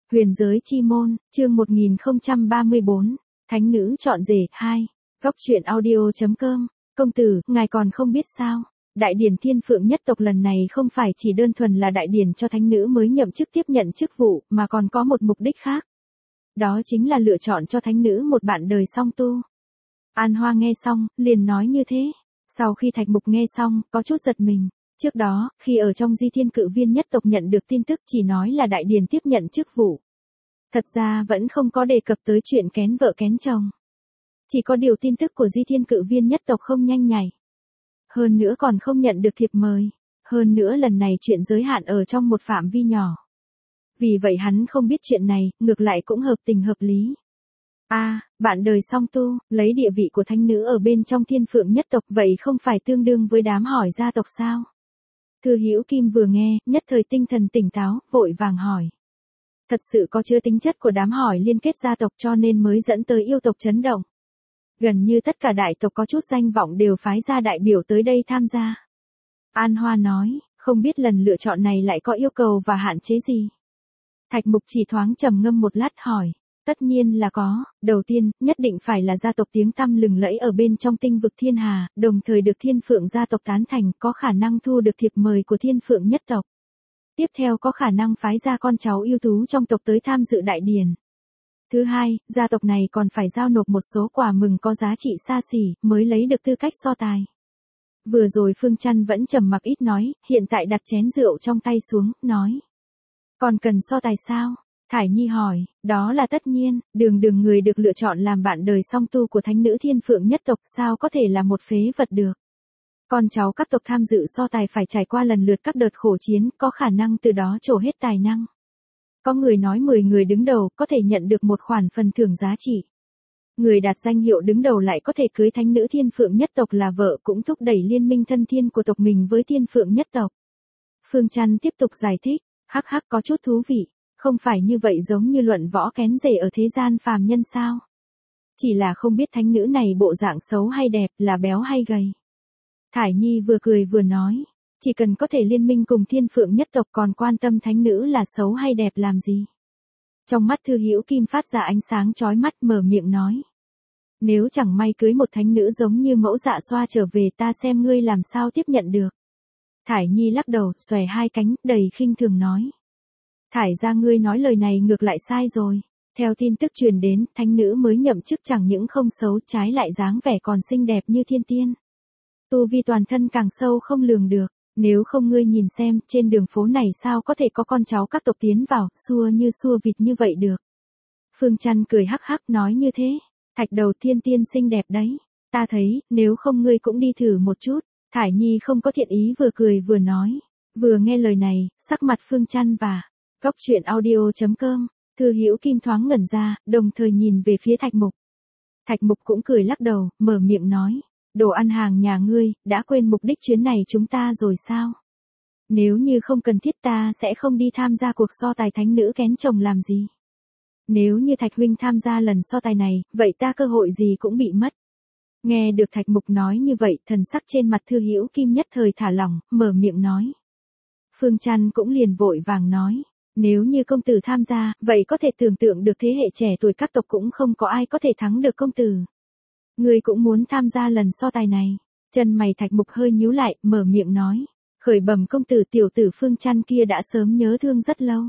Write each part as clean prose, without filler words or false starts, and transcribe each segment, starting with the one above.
Huyền giới chi môn, chương 1034, Thánh nữ chọn rể, 2. Góc truyện audio.com, công tử, ngài còn không biết sao? Đại điển thiên phượng nhất tộc lần này không phải chỉ đơn thuần là đại điển cho thánh nữ mới nhậm chức tiếp nhận chức vụ, mà còn có một mục đích khác. Đó chính là lựa chọn cho thánh nữ một bạn đời song tu. An Hoa nghe xong, liền nói như thế. Sau khi Thạch Mục nghe xong, có chút giật mình. Trước đó, khi ở trong Di Thiên Cự Viên nhất tộc nhận được tin tức chỉ nói là đại điển tiếp nhận chức vụ. Thật ra vẫn không có đề cập tới chuyện kén vợ kén chồng. Chỉ có điều tin tức của Di Thiên Cự Viên nhất tộc không nhanh nhạy. Hơn nữa còn không nhận được thiệp mời. Hơn nữa lần này chuyện giới hạn ở trong một phạm vi nhỏ. Vì vậy hắn không biết chuyện này, ngược lại cũng hợp tình hợp lý. Bạn đời song tu, lấy địa vị của thánh nữ ở bên trong Thiên Phượng nhất tộc vậy không phải tương đương với đám hỏi gia tộc sao? Thư Hữu Kim vừa nghe, nhất thời tinh thần tỉnh táo, vội vàng hỏi. Thật sự có chứa tính chất của đám hỏi liên kết gia tộc cho nên mới dẫn tới yêu tộc chấn động. Gần như tất cả đại tộc có chút danh vọng đều phái ra đại biểu tới đây tham gia. An Hoa nói, không biết lần lựa chọn này lại có yêu cầu và hạn chế gì. Thạch Mục chỉ thoáng trầm ngâm một lát hỏi. Tất nhiên là có, đầu tiên, nhất định phải là gia tộc tiếng tăm lừng lẫy ở bên trong tinh vực thiên hà, đồng thời được Thiên Phượng gia tộc tán thành, có khả năng thu được thiệp mời của Thiên Phượng nhất tộc. Tiếp theo có khả năng phái ra con cháu ưu tú trong tộc tới tham dự đại điển. Thứ hai, gia tộc này còn phải giao nộp một số quà mừng có giá trị xa xỉ, mới lấy được tư cách so tài. Vừa rồi Phương Chăn vẫn trầm mặc ít nói, hiện tại đặt chén rượu trong tay xuống, nói. Còn cần so tài sao? Thải Nhi hỏi, đó là tất nhiên, đường người được lựa chọn làm bạn đời song tu của thánh nữ Thiên Phượng nhất tộc sao có thể là một phế vật được. Con cháu các tộc tham dự so tài phải trải qua lần lượt các đợt khổ chiến, có khả năng từ đó trổ hết tài năng. Có người nói 10 người đứng đầu có thể nhận được một khoản phần thưởng giá trị. Người đạt danh hiệu đứng đầu lại có thể cưới thánh nữ Thiên Phượng nhất tộc là vợ, cũng thúc đẩy liên minh thân thiên của tộc mình với Thiên Phượng nhất tộc. Phương Chăn tiếp tục giải thích, hắc có chút thú vị. Không phải như vậy giống như luận võ kén rể ở thế gian phàm nhân sao? Chỉ là không biết thánh nữ này bộ dạng xấu hay đẹp, là béo hay gầy. Thải Nhi vừa cười vừa nói, chỉ cần có thể liên minh cùng Thiên Phượng nhất tộc còn quan tâm thánh nữ là xấu hay đẹp làm gì. Trong mắt Thư Hữu Kim phát ra ánh sáng chói mắt, mở miệng nói. Nếu chẳng may cưới một thánh nữ giống như mẫu Dạ Xoa trở về, ta xem ngươi làm sao tiếp nhận được. Thải Nhi lắc đầu, xòe hai cánh, đầy khinh thường nói. Thải ra ngươi nói lời này ngược lại sai rồi. Theo tin tức truyền đến, thánh nữ mới nhậm chức chẳng những không xấu, trái lại dáng vẻ còn xinh đẹp như thiên tiên. Tu vi toàn thân càng sâu không lường được, nếu không ngươi nhìn xem, trên đường phố này sao có thể có con cháu các tộc tiến vào, xua như xua vịt như vậy được. Phương Chăn cười hắc nói như thế, Thạch đầu thiên tiên xinh đẹp đấy, ta thấy, nếu không ngươi cũng đi thử một chút. Thải Nhi không có thiện ý vừa cười vừa nói, vừa nghe lời này, sắc mặt Phương Chăn và Góc truyện audio.com, Thư Hữu Kim thoáng ngẩn ra, đồng thời nhìn về phía Thạch Mục. Thạch Mục cũng cười lắc đầu, mở miệng nói, đồ ăn hàng nhà ngươi, đã quên mục đích chuyến này chúng ta rồi sao? Nếu như không cần thiết ta sẽ không đi tham gia cuộc so tài thánh nữ kén chồng làm gì. Nếu như Thạch huynh tham gia lần so tài này, vậy ta cơ hội gì cũng bị mất. Nghe được Thạch Mục nói như vậy, thần sắc trên mặt Thư Hữu Kim nhất thời thả lỏng, mở miệng nói. Phương Chăn cũng liền vội vàng nói. Nếu như công tử tham gia, vậy có thể tưởng tượng được thế hệ trẻ tuổi các tộc cũng không có ai có thể thắng được công tử. Người cũng muốn tham gia lần so tài này. Chân mày Thạch Mục hơi nhíu lại, mở miệng nói. Khởi bẩm công tử, tiểu tử Phương Chăn kia đã sớm nhớ thương rất lâu.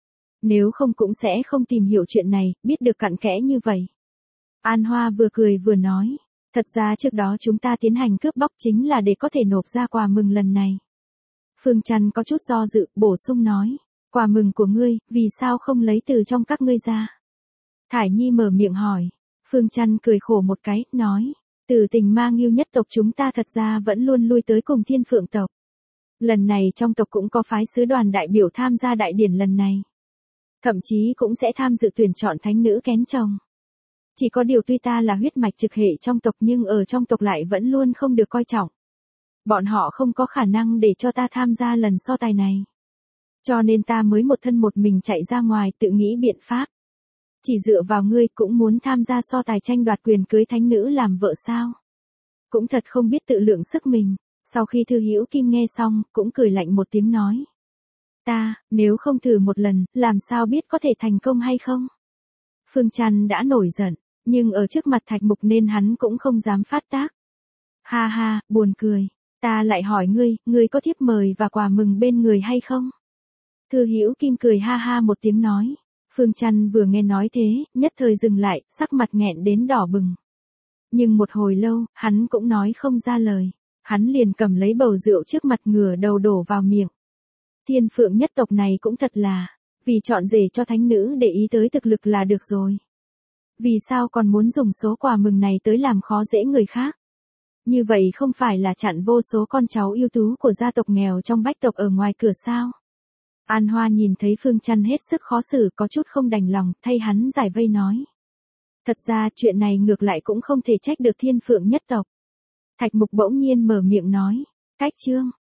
Nếu không cũng sẽ không tìm hiểu chuyện này, biết được cặn kẽ như vậy. An Hoa vừa cười vừa nói. Thật ra trước đó chúng ta tiến hành cướp bóc chính là để có thể nộp ra quà mừng lần này. Phương Chăn có chút do dự, bổ sung nói. Quà mừng của ngươi, vì sao không lấy từ trong các ngươi ra? Thải Nhi mở miệng hỏi. Phương Chăn cười khổ một cái, nói. Từ tình Ma Ngưu nhất tộc chúng ta thật ra vẫn luôn lui tới cùng Thiên Phượng tộc. Lần này trong tộc cũng có phái sứ đoàn đại biểu tham gia đại điển lần này. Thậm chí cũng sẽ tham dự tuyển chọn thánh nữ kén chồng. Chỉ có điều tuy ta là huyết mạch trực hệ trong tộc nhưng ở trong tộc lại vẫn luôn không được coi trọng. Bọn họ không có khả năng để cho ta tham gia lần so tài này. Cho nên ta mới một thân một mình chạy ra ngoài tự nghĩ biện pháp. Chỉ dựa vào ngươi cũng muốn tham gia so tài tranh đoạt quyền cưới thánh nữ làm vợ sao? Cũng thật không biết tự lượng sức mình. Sau khi Thư Hữu Kim nghe xong, cũng cười lạnh một tiếng nói. Nếu không thử một lần, làm sao biết có thể thành công hay không? Phương Trăn đã nổi giận, nhưng ở trước mặt Thạch Mục nên hắn cũng không dám phát tác. Ha ha, buồn cười. Ta lại hỏi ngươi có thiếp mời và quà mừng bên người hay không? Thư Hữu Kim cười ha ha một tiếng nói. Phương Trăn vừa nghe nói thế, nhất thời dừng lại, sắc mặt nghẹn đến đỏ bừng. Nhưng một hồi lâu, hắn cũng nói không ra lời. Hắn liền cầm lấy bầu rượu trước mặt ngửa đầu đổ vào miệng. Thiên Phượng nhất tộc này cũng thật là, vì chọn rể cho thánh nữ để ý tới thực lực là được rồi. Vì sao còn muốn dùng số quà mừng này tới làm khó dễ người khác? Như vậy không phải là chặn vô số con cháu ưu tú của gia tộc nghèo trong bách tộc ở ngoài cửa sao? An Hoa nhìn thấy Phương Trăn hết sức khó xử, có chút không đành lòng, thay hắn giải vây nói. Thật ra chuyện này ngược lại cũng không thể trách được Thiên Phượng nhất tộc. Thạch Mục bỗng nhiên mở miệng nói. Cách chương